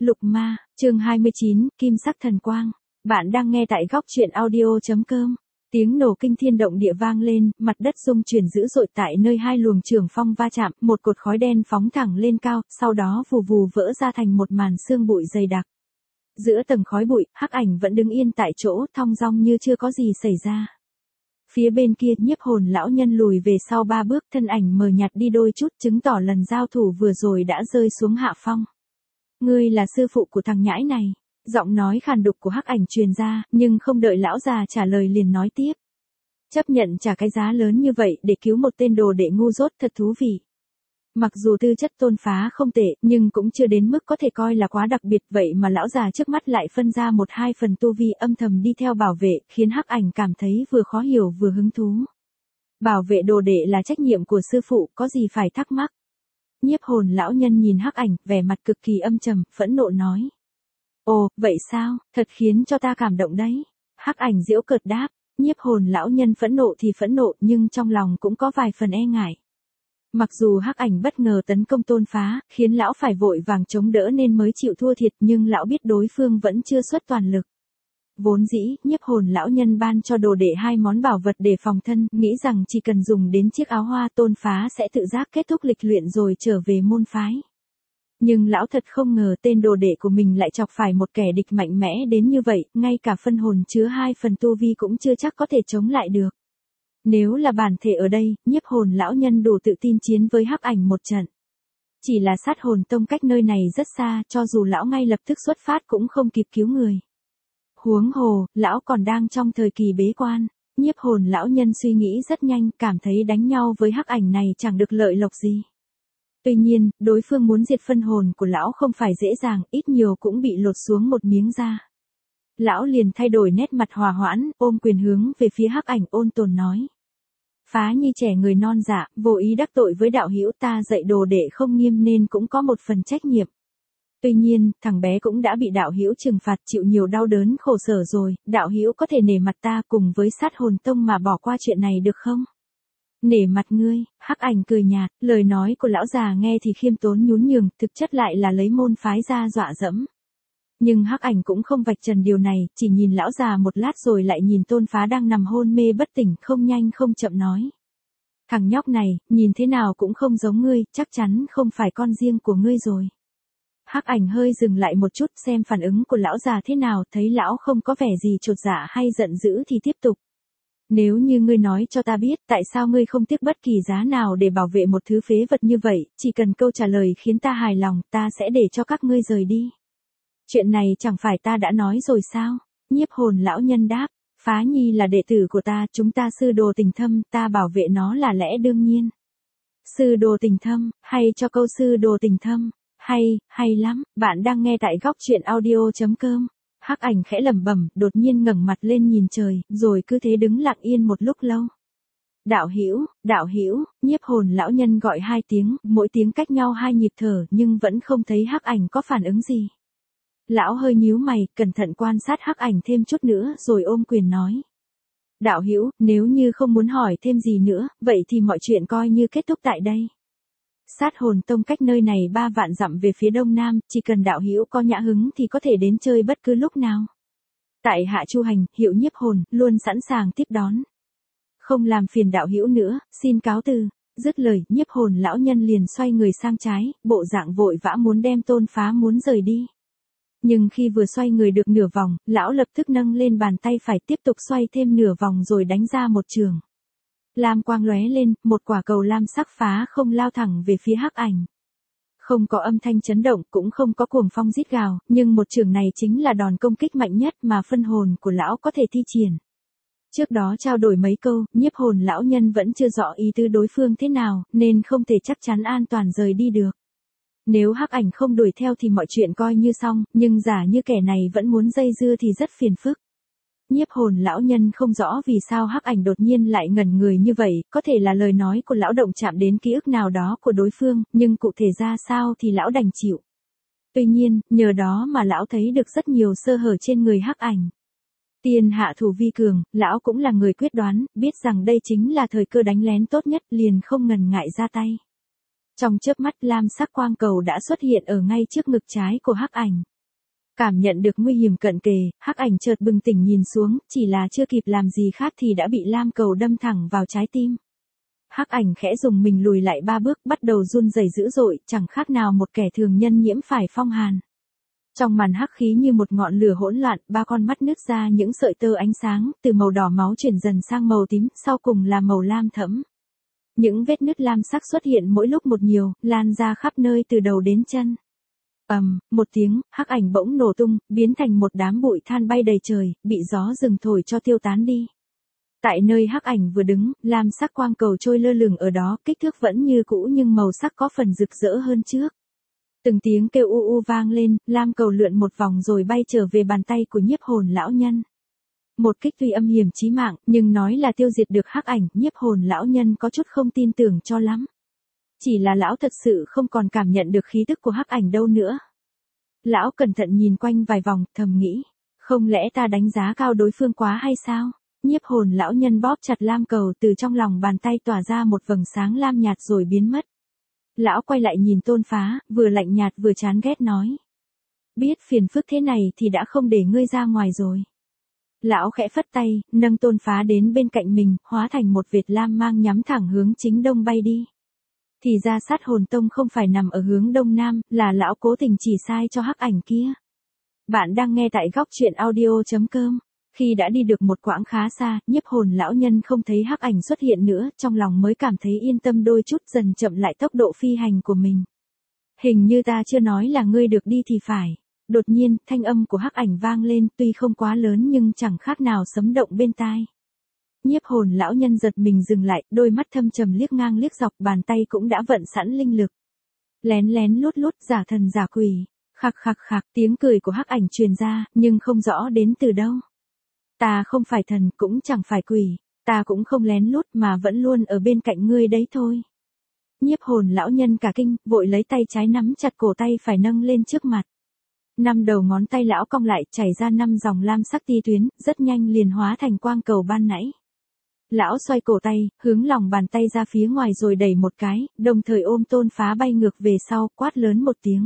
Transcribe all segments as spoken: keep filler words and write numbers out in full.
Lục Ma, chương hai mươi chín, Kim sắc thần quang. Bạn đang nghe tại góc truyện audio chấm com. Tiếng nổ kinh thiên động địa vang lên, mặt đất rung chuyển dữ dội tại nơi hai luồng trường phong va chạm, một cột khói đen phóng thẳng lên cao, sau đó vù vù vỡ ra thành một màn sương bụi dày đặc. Giữa tầng khói bụi, Hắc Ảnh vẫn đứng yên tại chỗ, thong dong như chưa có gì xảy ra. Phía bên kia, Nhiếp Hồn lão nhân lùi về sau ba bước, thân ảnh mờ nhạt đi đôi chút, chứng tỏ lần giao thủ vừa rồi đã rơi xuống hạ phong. Ngươi là sư phụ của thằng nhãi này. Giọng nói khàn đục của Hắc Ảnh truyền ra, nhưng không đợi lão già trả lời liền nói tiếp. Chấp nhận trả cái giá lớn như vậy để cứu một tên đồ đệ ngu dốt thật thú vị. Mặc dù tư chất Tôn Phá không tệ, nhưng cũng chưa đến mức có thể coi là quá đặc biệt, vậy mà lão già trước mắt lại phân ra một hai phần tu vi âm thầm đi theo bảo vệ, khiến Hắc Ảnh cảm thấy vừa khó hiểu vừa hứng thú. Bảo vệ đồ đệ là trách nhiệm của sư phụ, có gì phải thắc mắc. Nhiếp Hồn lão nhân nhìn Hắc Ảnh, vẻ mặt cực kỳ âm trầm, phẫn nộ nói. Ồ, vậy sao, thật khiến cho ta cảm động đấy. Hắc Ảnh giễu cợt đáp, Nhiếp Hồn lão nhân phẫn nộ thì phẫn nộ, nhưng trong lòng cũng có vài phần e ngại. Mặc dù Hắc Ảnh bất ngờ tấn công Tôn Phá, khiến lão phải vội vàng chống đỡ nên mới chịu thua thiệt, nhưng lão biết đối phương vẫn chưa xuất toàn lực. Vốn dĩ, Nhiếp Hồn lão nhân ban cho đồ đệ hai món bảo vật để phòng thân, nghĩ rằng chỉ cần dùng đến chiếc áo hoa Tôn Phá sẽ tự giác kết thúc lịch luyện rồi trở về môn phái. Nhưng lão thật không ngờ tên đồ đệ của mình lại chọc phải một kẻ địch mạnh mẽ đến như vậy, ngay cả phân hồn chứa hai phần tu vi cũng chưa chắc có thể chống lại được. Nếu là bản thể ở đây, Nhiếp Hồn lão nhân đủ tự tin chiến với Hắc Ảnh một trận. Chỉ là Sát Hồn Tông cách nơi này rất xa, cho dù lão ngay lập tức xuất phát cũng không kịp cứu người. Huống hồ, lão còn đang trong thời kỳ bế quan. Nhiếp Hồn lão nhân suy nghĩ rất nhanh, cảm thấy đánh nhau với Hắc Ảnh này chẳng được lợi lộc gì. Tuy nhiên, đối phương muốn diệt phân hồn của lão không phải dễ dàng, ít nhiều cũng bị lột xuống một miếng da. Lão liền thay đổi nét mặt hòa hoãn, ôm quyền hướng về phía Hắc Ảnh ôn tồn nói. Phá Nhi trẻ người non dạ, vô ý đắc tội với đạo hữu, ta dạy đồ đệ không nghiêm nên cũng có một phần trách nhiệm. Tuy nhiên, thằng bé cũng đã bị đạo hữu trừng phạt chịu nhiều đau đớn khổ sở rồi, đạo hữu có thể nể mặt ta cùng với Sát Hồn Tông mà bỏ qua chuyện này được không? Nể mặt ngươi, Hắc Ảnh cười nhạt, lời nói của lão già nghe thì khiêm tốn nhún nhường, thực chất lại là lấy môn phái ra dọa dẫm. Nhưng Hắc Ảnh cũng không vạch trần điều này, chỉ nhìn lão già một lát rồi lại nhìn Tôn Phá đang nằm hôn mê bất tỉnh, không nhanh không chậm nói. Thằng nhóc này, nhìn thế nào cũng không giống ngươi, chắc chắn không phải con riêng của ngươi rồi. Hắc Ảnh hơi dừng lại một chút xem phản ứng của lão già thế nào, thấy lão không có vẻ gì chột dạ hay giận dữ thì tiếp tục. Nếu như ngươi nói cho ta biết tại sao ngươi không tiếc bất kỳ giá nào để bảo vệ một thứ phế vật như vậy, chỉ cần câu trả lời khiến ta hài lòng, ta sẽ để cho các ngươi rời đi. Chuyện này chẳng phải ta đã nói rồi sao? Nhiếp Hồn lão nhân đáp, Phá Nhi là đệ tử của ta, chúng ta sư đồ tình thâm, ta bảo vệ nó là lẽ đương nhiên. Sư đồ tình thâm, hay cho câu sư đồ tình thâm, hay, hay lắm, bạn đang nghe tại góc truyện audio chấm com. Hắc Ảnh khẽ lẩm bẩm, đột nhiên ngẩng mặt lên nhìn trời, rồi cứ thế đứng lặng yên một lúc lâu. Đạo hữu, đạo hữu, Nhiếp Hồn lão nhân gọi hai tiếng, mỗi tiếng cách nhau hai nhịp thở, nhưng vẫn không thấy Hắc Ảnh có phản ứng gì. Lão hơi nhíu mày, cẩn thận quan sát Hắc Ảnh thêm chút nữa, rồi ôm quyền nói. Đạo hữu, nếu như không muốn hỏi thêm gì nữa, vậy thì mọi chuyện coi như kết thúc tại đây. Sát Hồn Tông cách nơi này ba vạn dặm về phía đông nam, chỉ cần đạo hữu có nhã hứng thì có thể đến chơi bất cứ lúc nào. Tại hạ Chu Hành, hiệu Nhiếp Hồn, luôn sẵn sàng tiếp đón. Không làm phiền đạo hữu nữa, xin cáo từ. Dứt lời, Nhiếp Hồn lão nhân liền xoay người sang trái, bộ dạng vội vã muốn đem Tôn Phá muốn rời đi. Nhưng khi vừa xoay người được nửa vòng, lão lập tức nâng lên bàn tay phải tiếp tục xoay thêm nửa vòng rồi đánh ra một trường. Lam quang lóe lên, một quả cầu lam sắc phá không lao thẳng về phía Hắc Ảnh. Không có âm thanh chấn động, cũng không có cuồng phong rít gào, nhưng một trường này chính là đòn công kích mạnh nhất mà phân hồn của lão có thể thi triển. Trước đó trao đổi mấy câu, Nhiếp Hồn lão nhân vẫn chưa rõ ý tứ đối phương thế nào, nên không thể chắc chắn an toàn rời đi được. Nếu Hắc Ảnh không đuổi theo thì mọi chuyện coi như xong, nhưng giả như kẻ này vẫn muốn dây dưa thì rất phiền phức. Nhiếp Hồn lão nhân không rõ vì sao Hắc Ảnh đột nhiên lại ngẩn người như vậy, có thể là lời nói của lão động chạm đến ký ức nào đó của đối phương, nhưng cụ thể ra sao thì lão đành chịu. Tuy nhiên, nhờ đó mà lão thấy được rất nhiều sơ hở trên người Hắc Ảnh. Tiên hạ thủ vi cường, lão cũng là người quyết đoán, biết rằng đây chính là thời cơ đánh lén tốt nhất, liền không ngần ngại ra tay. Trong chớp mắt lam sắc quang cầu đã xuất hiện ở ngay trước ngực trái của Hắc Ảnh. Cảm nhận được nguy hiểm cận kề, Hắc Ảnh chợt bừng tỉnh nhìn xuống, chỉ là chưa kịp làm gì khác thì đã bị lam cầu đâm thẳng vào trái tim. Hắc Ảnh khẽ dùng mình lùi lại ba bước, bắt đầu run rẩy dữ dội, chẳng khác nào một kẻ thường nhân nhiễm phải phong hàn. Trong màn hắc khí như một ngọn lửa hỗn loạn, ba con mắt nứt ra những sợi tơ ánh sáng, từ màu đỏ máu chuyển dần sang màu tím, sau cùng là màu lam thẫm. Những vết nứt lam sắc xuất hiện mỗi lúc một nhiều, lan ra khắp nơi từ đầu đến chân. Ầm, một tiếng, Hắc Ảnh bỗng nổ tung, biến thành một đám bụi than bay đầy trời, bị gió rừng thổi cho tiêu tán đi. Tại nơi Hắc Ảnh vừa đứng, lam sắc quang cầu trôi lơ lửng ở đó, kích thước vẫn như cũ nhưng màu sắc có phần rực rỡ hơn trước. Từng tiếng kêu u u vang lên, lam cầu lượn một vòng rồi bay trở về bàn tay của Nhiếp Hồn lão nhân. Một kích tuy âm hiểm chí mạng, nhưng nói là tiêu diệt được Hắc Ảnh, Nhiếp Hồn lão nhân có chút không tin tưởng cho lắm. Chỉ là lão thật sự không còn cảm nhận được khí tức của Hắc Ảnh đâu nữa. Lão cẩn thận nhìn quanh vài vòng, thầm nghĩ, không lẽ ta đánh giá cao đối phương quá hay sao? Nhiếp Hồn lão nhân bóp chặt lam cầu, từ trong lòng bàn tay tỏa ra một vầng sáng lam nhạt rồi biến mất. Lão quay lại nhìn Tôn Phá, vừa lạnh nhạt vừa chán ghét nói. Biết phiền phức thế này thì đã không để ngươi ra ngoài rồi. Lão khẽ phất tay, nâng Tôn Phá đến bên cạnh mình, hóa thành một vệt lam mang nhắm thẳng hướng chính đông bay đi. Thì ra Sát Hồn Tông không phải nằm ở hướng đông nam, là lão cố tình chỉ sai cho Hắc Ảnh kia. Bạn đang nghe tại góc truyện audio chấm com. Khi đã đi được một quãng khá xa, Nhiếp Hồn lão nhân không thấy Hắc Ảnh xuất hiện nữa, trong lòng mới cảm thấy yên tâm đôi chút, dần chậm lại tốc độ phi hành của mình. Hình như ta chưa nói là ngươi được đi thì phải. Đột nhiên, thanh âm của Hắc Ảnh vang lên, tuy không quá lớn nhưng chẳng khác nào sấm động bên tai. Nhiếp Hồn lão nhân giật mình dừng lại, đôi mắt thâm trầm liếc ngang liếc dọc, bàn tay cũng đã vận sẵn linh lực. Lén lén lút lút, giả thần giả quỷ. Khạc khạc khạc, tiếng cười của Hắc Ảnh truyền ra, nhưng không rõ đến từ đâu. Ta không phải thần, cũng chẳng phải quỷ, ta cũng không lén lút mà vẫn luôn ở bên cạnh ngươi đấy thôi. Nhiếp Hồn lão nhân cả kinh, vội lấy tay trái nắm chặt cổ tay phải nâng lên trước mặt. Năm đầu ngón tay lão cong lại, chảy ra năm dòng lam sắc ti tuyến, rất nhanh liền hóa thành quang cầu ban nãy. Lão xoay cổ tay, hướng lòng bàn tay ra phía ngoài rồi đẩy một cái, đồng thời ôm Tôn Phá bay ngược về sau, quát lớn một tiếng.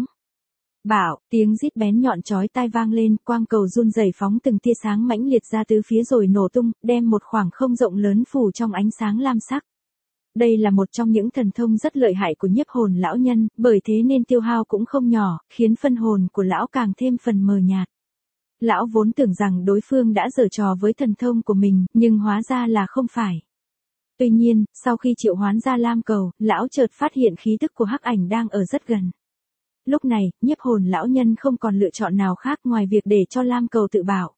Bảo, tiếng rít bén nhọn chói tai vang lên, quang cầu run rẩy phóng từng tia sáng mãnh liệt ra tứ phía rồi nổ tung, đem một khoảng không rộng lớn phủ trong ánh sáng lam sắc. Đây là một trong những thần thông rất lợi hại của Nhiếp Hồn lão nhân, bởi thế nên tiêu hao cũng không nhỏ, khiến phân hồn của lão càng thêm phần mờ nhạt. Lão vốn tưởng rằng đối phương đã giở trò với thần thông của mình, nhưng hóa ra là không phải. Tuy nhiên, sau khi triệu hoán ra lam cầu, lão chợt phát hiện khí tức của Hắc Ảnh đang ở rất gần. Lúc này, Nhiếp Hồn lão nhân không còn lựa chọn nào khác ngoài việc để cho lam cầu tự bảo.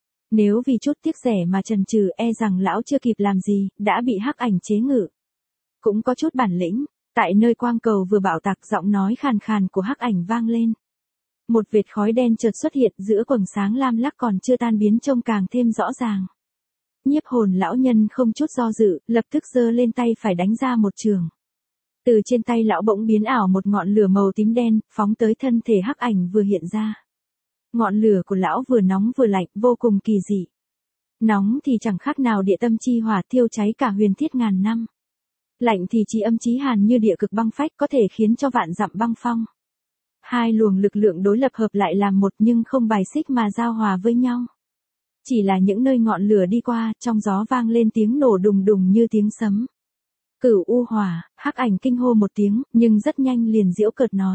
Nếu vì chút tiếc rẻ mà chần chừ, e rằng lão chưa kịp làm gì, đã bị Hắc Ảnh chế ngự. Cũng có chút bản lĩnh, tại nơi quang cầu vừa bảo tạc, giọng nói khàn khàn của Hắc Ảnh vang lên. Một vệt khói đen chợt xuất hiện giữa quầng sáng lam lắc còn chưa tan biến trông càng thêm rõ ràng. Nhiếp Hồn lão nhân không chút do dự, lập tức giơ lên tay phải đánh ra một trường. Từ trên tay lão bỗng biến ảo một ngọn lửa màu tím đen, phóng tới thân thể Hắc Ảnh vừa hiện ra. Ngọn lửa của lão vừa nóng vừa lạnh, vô cùng kỳ dị. Nóng thì chẳng khác nào địa tâm chi hỏa, thiêu cháy cả huyền thiết ngàn năm. Lạnh thì chí âm chí hàn như địa cực băng phách, có thể khiến cho vạn dặm băng phong. Hai luồng lực lượng đối lập hợp lại làm một nhưng không bài xích mà giao hòa với nhau. Chỉ là những nơi ngọn lửa đi qua, trong gió vang lên tiếng nổ đùng đùng như tiếng sấm. Cửu U Hỏa, Hắc Ảnh kinh hô một tiếng, nhưng rất nhanh liền giễu cợt nói.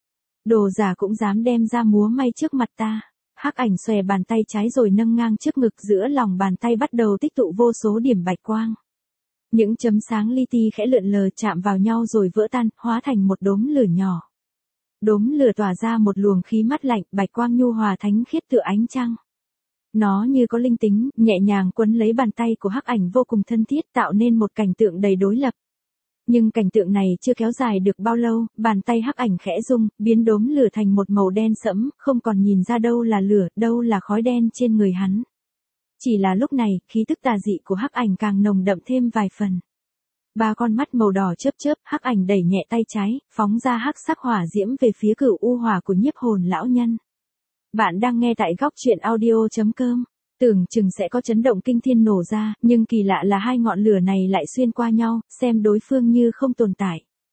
Đồ giả cũng dám đem ra múa may trước mặt ta. Hắc Ảnh xòe bàn tay trái rồi nâng ngang trước ngực, giữa lòng bàn tay bắt đầu tích tụ vô số điểm bạch quang. Những chấm sáng li ti khẽ lượn lờ chạm vào nhau rồi vỡ tan, hóa thành một đốm lửa nhỏ. Đốm lửa tỏa ra một luồng khí mát lạnh, bạch quang nhu hòa thánh khiết tựa ánh trăng. Nó như có linh tính, nhẹ nhàng quấn lấy bàn tay của Hắc Ảnh vô cùng thân thiết, tạo nên một cảnh tượng đầy đối lập. Nhưng cảnh tượng này chưa kéo dài được bao lâu, bàn tay Hắc Ảnh khẽ rung, biến đốm lửa thành một màu đen sẫm, không còn nhìn ra đâu là lửa, đâu là khói đen trên người hắn. Chỉ là lúc này, khí tức tà dị của Hắc Ảnh càng nồng đậm thêm vài phần. Ba con mắt màu đỏ chớp chớp, Hắc Ảnh đẩy nhẹ tay trái, phóng ra hắc sắc hỏa diễm về phía Cửu U Hỏa của Nhiếp Hồn lão nhân. Bạn đang nghe tại góc truyện audio chấm com. Tưởng chừng sẽ có chấn động kinh thiên nổ ra, nhưng kỳ lạ là hai ngọn lửa này lại xuyên qua nhau, xem đối phương như không tồn tại.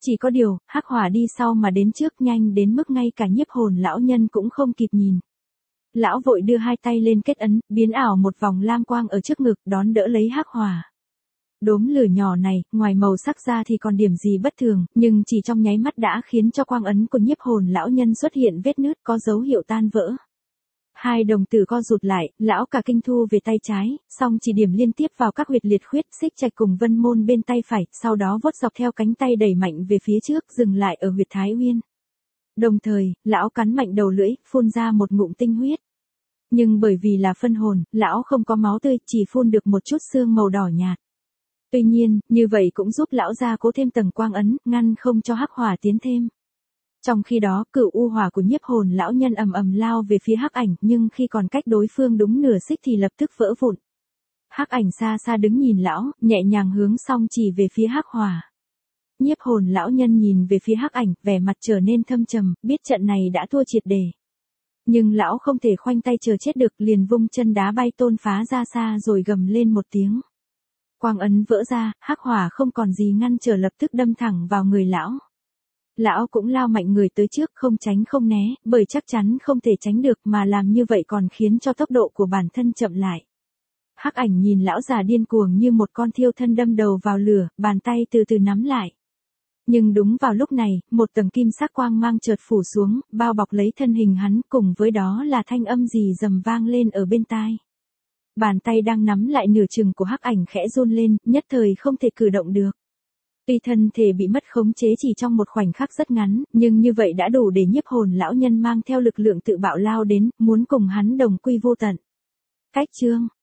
Chỉ có điều, hắc hỏa đi sau mà đến trước nhanh đến mức ngay cả nhiếp hồn lão nhân cũng không kịp nhìn. Lão vội đưa hai tay lên kết ấn, biến ảo một vòng lam quang ở trước ngực đón đỡ lấy hắc hỏa. Đốm lửa nhỏ này, ngoài màu sắc ra thì còn điểm gì bất thường, nhưng chỉ trong nháy mắt đã khiến cho quang ấn của nhiếp hồn lão nhân xuất hiện vết nứt có dấu hiệu tan vỡ. Hai đồng tử co rụt lại, lão cả kinh thu về tay trái, xong chỉ điểm liên tiếp vào các huyệt liệt khuyết xích trạch cùng vân môn bên tay phải, sau đó vuốt dọc theo cánh tay đẩy mạnh về phía trước dừng lại ở huyệt thái uyên. Đồng thời, lão cắn mạnh đầu lưỡi, phun ra một ngụm tinh huyết. Nhưng bởi vì là phân hồn, lão không có máu tươi, chỉ phun được một chút xương màu đỏ nhạt. Tuy nhiên, như vậy cũng giúp lão gia cố thêm tầng quang ấn, ngăn không cho hắc hỏa tiến thêm. Trong khi đó, cửu u hỏa của nhiếp hồn lão nhân ầm ầm lao về phía hắc ảnh, nhưng khi còn cách đối phương đúng nửa xích thì lập tức vỡ vụn. Hắc ảnh xa xa đứng nhìn lão, nhẹ nhàng hướng song chỉ về phía hắc hỏa. Nhiếp hồn lão nhân nhìn về phía hắc ảnh, vẻ mặt trở nên thâm trầm, biết trận này đã thua triệt để. Nhưng lão không thể khoanh tay chờ chết được, liền vung chân đá bay tôn phá ra xa rồi gầm lên một tiếng. Quang ấn vỡ ra, hắc hỏa không còn gì ngăn trở lập tức đâm thẳng vào người lão. Lão cũng lao mạnh người tới trước không tránh không né, bởi chắc chắn không thể tránh được mà làm như vậy còn khiến cho tốc độ của bản thân chậm lại. Hắc ảnh nhìn lão già điên cuồng như một con thiêu thân đâm đầu vào lửa, bàn tay từ từ nắm lại. Nhưng đúng vào lúc này, một tầng kim sắc quang mang chợt phủ xuống, bao bọc lấy thân hình hắn, cùng với đó là thanh âm rì rầm vang lên ở bên tai. Bàn tay đang nắm lại nửa chừng của hắc ảnh khẽ run lên, nhất thời không thể cử động được. Tuy thân thể bị mất khống chế chỉ trong một khoảnh khắc rất ngắn, nhưng như vậy đã đủ để nhiếp hồn lão nhân mang theo lực lượng tự bạo lao đến, muốn cùng hắn đồng quy vô tận. Cách chương